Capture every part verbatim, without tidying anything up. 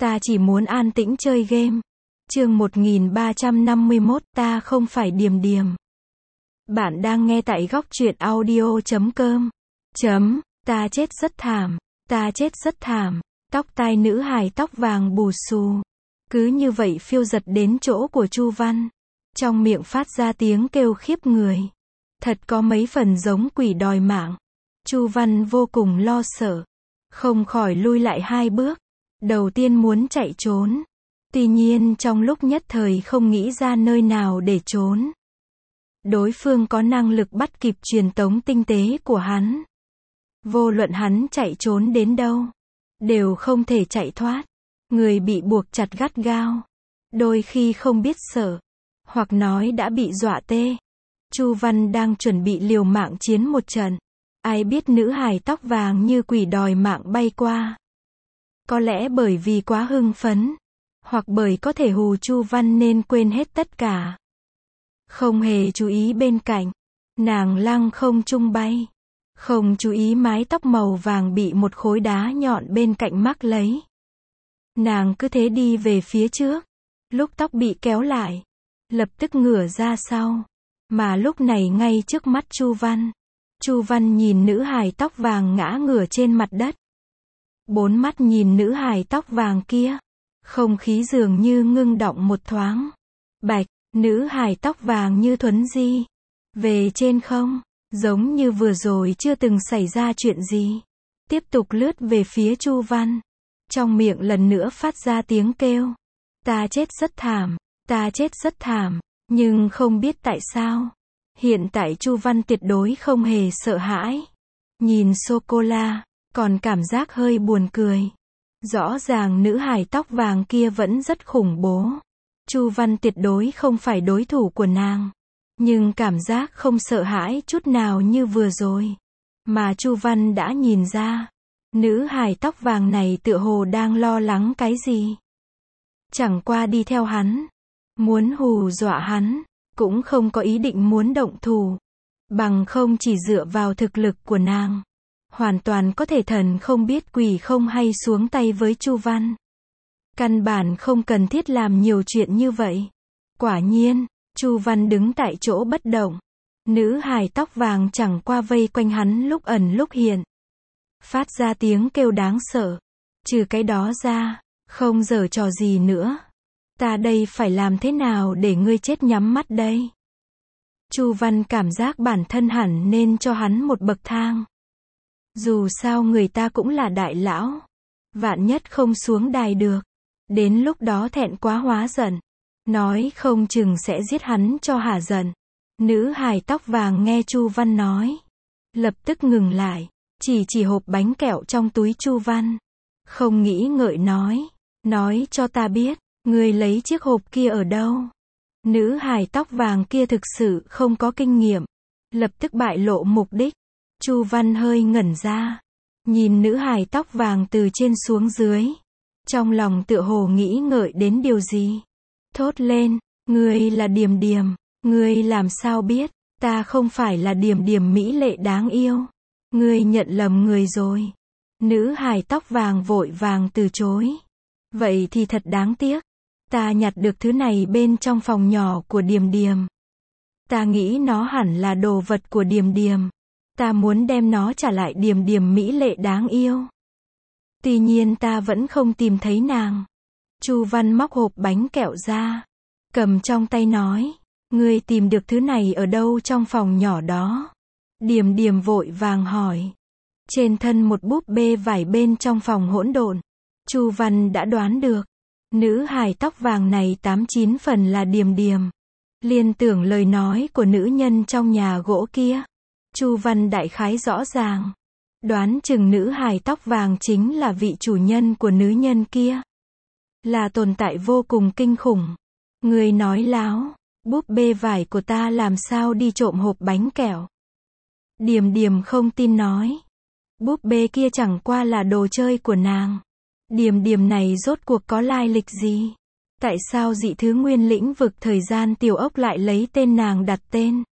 Ta chỉ muốn an tĩnh chơi game. Chương một nghìn ba trăm năm mươi mốt, ta không phải Điềm Điềm. Bạn đang nghe tại góc truyện audio chấm com. Chấm, ta chết rất thảm, ta chết rất thảm. Tóc tai nữ hài tóc vàng bù xù. Cứ như vậy phiêu giật đến chỗ của Chu Văn. Trong miệng phát ra tiếng kêu khiếp người. Thật có mấy phần giống quỷ đòi mạng. Chu Văn vô cùng lo sợ. Không khỏi lui lại hai bước. Đầu tiên muốn chạy trốn. Tuy nhiên trong lúc nhất thời không nghĩ ra nơi nào để trốn. Đối phương có năng lực bắt kịp truyền tống tinh tế của hắn. Vô luận hắn chạy trốn đến đâu, đều không thể chạy thoát. Người bị buộc chặt gắt gao. Đôi khi không biết sợ, hoặc nói đã bị dọa tê. Chu Văn đang chuẩn bị liều mạng chiến một trận. Ai biết nữ hài tóc vàng như quỷ đòi mạng bay qua. Có lẽ bởi vì quá hưng phấn, hoặc bởi có thể hù Chu Văn nên quên hết tất cả. Không hề chú ý bên cạnh, nàng lăng không trung bay. Không chú ý mái tóc màu vàng bị một khối đá nhọn bên cạnh mắc lấy. Nàng cứ thế đi về phía trước. Lúc tóc bị kéo lại, lập tức ngửa ra sau. Mà lúc này ngay trước mắt Chu Văn. Chu Văn nhìn nữ hài tóc vàng ngã ngửa trên mặt đất. Bốn mắt nhìn nữ hài tóc vàng kia. Không khí dường như ngưng đọng một thoáng. Bạch, nữ hài tóc vàng như thuấn di. Về trên không, giống như vừa rồi chưa từng xảy ra chuyện gì. Tiếp tục lướt về phía Chu Văn. Trong miệng lần nữa phát ra tiếng kêu. Ta chết rất thảm, ta chết rất thảm. Nhưng không biết tại sao. Hiện tại Chu Văn tuyệt đối không hề sợ hãi. Nhìn sô-cô-la, còn cảm giác hơi buồn cười. Rõ ràng nữ hài tóc vàng kia vẫn rất khủng bố. Chu Văn tuyệt đối không phải đối thủ của nàng. Nhưng cảm giác không sợ hãi chút nào như vừa rồi. Mà Chu Văn đã nhìn ra. Nữ hài tóc vàng này tựa hồ đang lo lắng cái gì. Chẳng qua đi theo hắn. Muốn hù dọa hắn. Cũng không có ý định muốn động thủ. Bằng không chỉ dựa vào thực lực của nàng. Hoàn toàn có thể thần không biết quỷ không hay xuống tay với Chu Văn. Căn bản không cần thiết làm nhiều chuyện như vậy. Quả nhiên, Chu Văn đứng tại chỗ bất động. Nữ hài tóc vàng chẳng qua vây quanh hắn lúc ẩn lúc hiện. Phát ra tiếng kêu đáng sợ. Trừ cái đó ra, không giở trò gì nữa. Ta đây phải làm thế nào để ngươi chết nhắm mắt đây? Chu Văn cảm giác bản thân hẳn nên cho hắn một bậc thang. Dù sao người ta cũng là đại lão. Vạn nhất không xuống đài được. Đến lúc đó thẹn quá hóa giận. Nói không chừng sẽ giết hắn cho hả giận. Nữ hài tóc vàng nghe Chu Văn nói. Lập tức ngừng lại. Chỉ chỉ hộp bánh kẹo trong túi Chu Văn. Không nghĩ ngợi nói. Nói cho ta biết. Ngươi lấy chiếc hộp kia ở đâu? Nữ hài tóc vàng kia thực sự không có kinh nghiệm. Lập tức bại lộ mục đích. Chu Văn hơi ngẩn ra. Nhìn nữ hài tóc vàng từ trên xuống dưới. Trong lòng tựa hồ nghĩ ngợi đến điều gì. Thốt lên, ngươi là Điềm Điềm. Ngươi làm sao biết, ta không phải là Điềm Điềm mỹ lệ đáng yêu. Ngươi nhận lầm người rồi. Nữ hài tóc vàng vội vàng từ chối. Vậy thì thật đáng tiếc. Ta nhặt được thứ này bên trong phòng nhỏ của Điềm Điềm. Ta nghĩ nó hẳn là đồ vật của Điềm Điềm. Ta muốn đem nó trả lại Điềm Điềm mỹ lệ đáng yêu. Tuy nhiên ta vẫn không tìm thấy nàng. Chu Văn móc hộp bánh kẹo ra. Cầm trong tay nói. Ngươi tìm được thứ này ở đâu trong phòng nhỏ đó? Điềm Điềm vội vàng hỏi. Trên thân một búp bê vải bên trong phòng hỗn độn. Chu Văn đã đoán được. Nữ hài tóc vàng này tám chín phần là Điềm Điềm. Liên tưởng lời nói của nữ nhân trong nhà gỗ kia. Chu Văn đại khái rõ ràng. Đoán chừng nữ hài tóc vàng chính là vị chủ nhân của nữ nhân kia. Là tồn tại vô cùng kinh khủng. Người nói láo. Búp bê vải của ta làm sao đi trộm hộp bánh kẹo? Điềm Điềm không tin nói. Búp bê kia chẳng qua là đồ chơi của nàng. Điềm Điềm này rốt cuộc có lai lịch gì? Tại sao dị thứ nguyên lĩnh vực thời gian tiểu ốc lại lấy tên nàng đặt tên?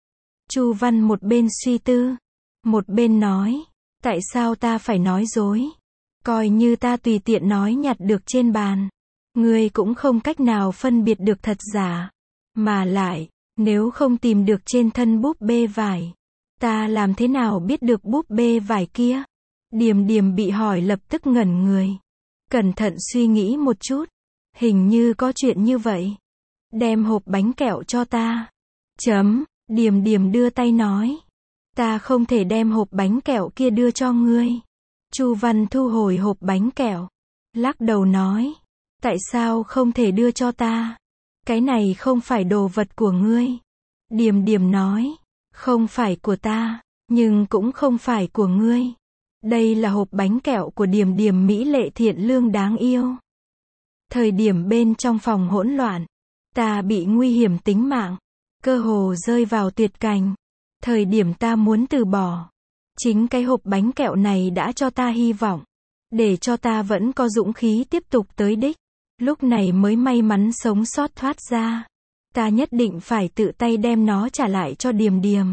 Chu Văn một bên suy tư, một bên nói. Tại sao ta phải nói dối? Coi như ta tùy tiện nói nhặt được trên bàn. Ngươi cũng không cách nào phân biệt được thật giả. Mà lại, nếu không tìm được trên thân búp bê vải, ta làm thế nào biết được búp bê vải kia? Điềm Điềm bị hỏi lập tức ngẩn người. Cẩn thận suy nghĩ một chút. Hình như có chuyện như vậy. Đem hộp bánh kẹo cho ta. Chấm, Điềm Điềm đưa tay nói. Ta không thể đem hộp bánh kẹo kia đưa cho ngươi. Chu Văn thu hồi hộp bánh kẹo. Lắc đầu nói. Tại sao không thể đưa cho ta? Cái này không phải đồ vật của ngươi. Điềm Điềm nói. Không phải của ta, nhưng cũng không phải của ngươi. Đây là hộp bánh kẹo của Điềm Điềm mỹ lệ thiện lương đáng yêu. Thời điểm bên trong phòng hỗn loạn, ta bị nguy hiểm tính mạng, cơ hồ rơi vào tuyệt cảnh. Thời điểm ta muốn từ bỏ, chính cái hộp bánh kẹo này đã cho ta hy vọng, để cho ta vẫn có dũng khí tiếp tục tới đích. Lúc này mới may mắn sống sót thoát ra. Ta nhất định phải tự tay đem nó trả lại cho Điềm Điềm.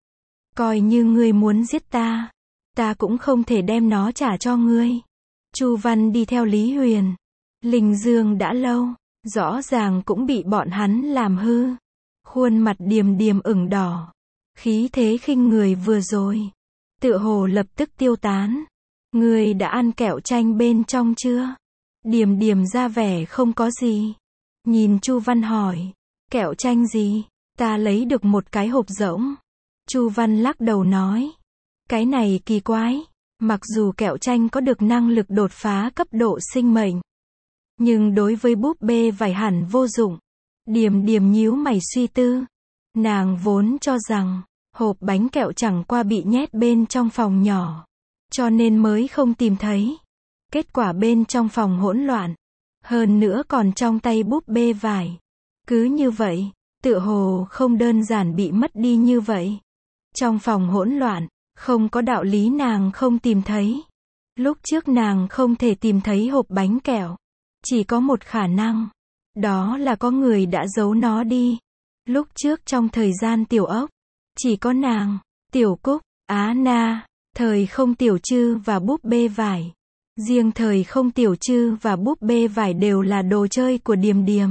Coi như ngươi muốn giết ta, ta cũng không thể đem nó trả cho ngươi. Chu Văn đi theo Lý Huyền, Linh Dương đã lâu, rõ ràng cũng bị bọn hắn làm hư. Khuôn mặt Điềm Điềm ửng đỏ. Khí thế khinh người vừa rồi, tựa hồ lập tức tiêu tán. Ngươi đã ăn kẹo chanh bên trong chưa? Điềm Điềm ra vẻ không có gì. Nhìn Chu Văn hỏi. Kẹo chanh gì? Ta lấy được một cái hộp rỗng. Chu Văn lắc đầu nói. Cái này kỳ quái. Mặc dù kẹo chanh có được năng lực đột phá cấp độ sinh mệnh, nhưng đối với búp bê vải hẳn vô dụng. Điềm Điềm nhíu mày suy tư. Nàng vốn cho rằng, hộp bánh kẹo chẳng qua bị nhét bên trong phòng nhỏ, cho nên mới không tìm thấy. Kết quả bên trong phòng hỗn loạn, hơn nữa còn trong tay búp bê vải. Cứ như vậy, tựa hồ không đơn giản bị mất đi như vậy. Trong phòng hỗn loạn, không có đạo lý nàng không tìm thấy. Lúc trước nàng không thể tìm thấy hộp bánh kẹo, chỉ có một khả năng, đó là có người đã giấu nó đi. Lúc trước trong thời gian Tiểu Ốc, chỉ có nàng, Tiểu Cúc, Á Na, Thời Không Tiểu Trư và búp bê vải. Riêng Thời Không Tiểu Trư và búp bê vải đều là đồ chơi của Điềm Điềm.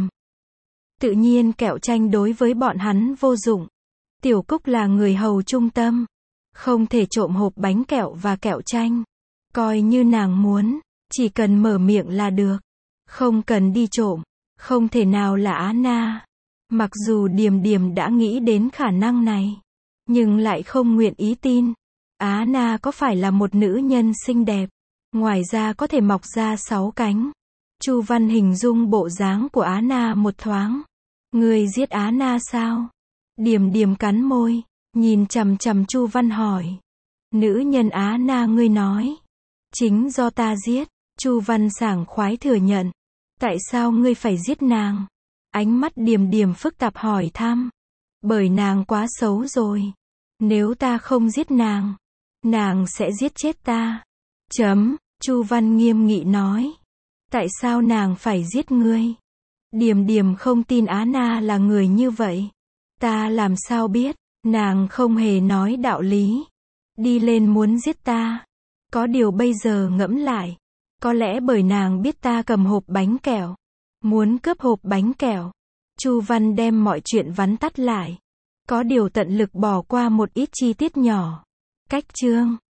Tự nhiên kẹo chanh đối với bọn hắn vô dụng. Tiểu Cúc là người hầu trung tâm, không thể trộm hộp bánh kẹo và kẹo chanh. Coi như nàng muốn, chỉ cần mở miệng là được, không cần đi trộm. Không thể nào là Á Na. Mặc dù Điềm Điềm đã nghĩ đến khả năng này, nhưng lại không nguyện ý tin. Á Na có phải là một nữ nhân xinh đẹp, ngoài ra có thể mọc ra sáu cánh. Chu Văn hình dung bộ dáng của Á Na một thoáng. Ngươi giết Á Na sao? Điềm Điềm cắn môi, nhìn chằm chằm Chu Văn hỏi. Nữ nhân Á Na ngươi nói, chính do ta giết. Chu Văn sảng khoái thừa nhận. Tại sao ngươi phải giết nàng? Ánh mắt Điềm Điềm phức tạp hỏi thăm. Bởi nàng quá xấu rồi. Nếu ta không giết nàng, nàng sẽ giết chết ta. Chấm, Chu Văn nghiêm nghị nói. Tại sao nàng phải giết ngươi? Điềm Điềm không tin Á Na là người như vậy. Ta làm sao biết, nàng không hề nói đạo lý. Đi lên muốn giết ta. Có điều bây giờ ngẫm lại, có lẽ bởi nàng biết ta cầm hộp bánh kẹo, muốn cướp hộp bánh kẹo. Chu Văn đem mọi chuyện vắn tắt lại. Có điều tận lực bỏ qua một ít chi tiết nhỏ. Cách chương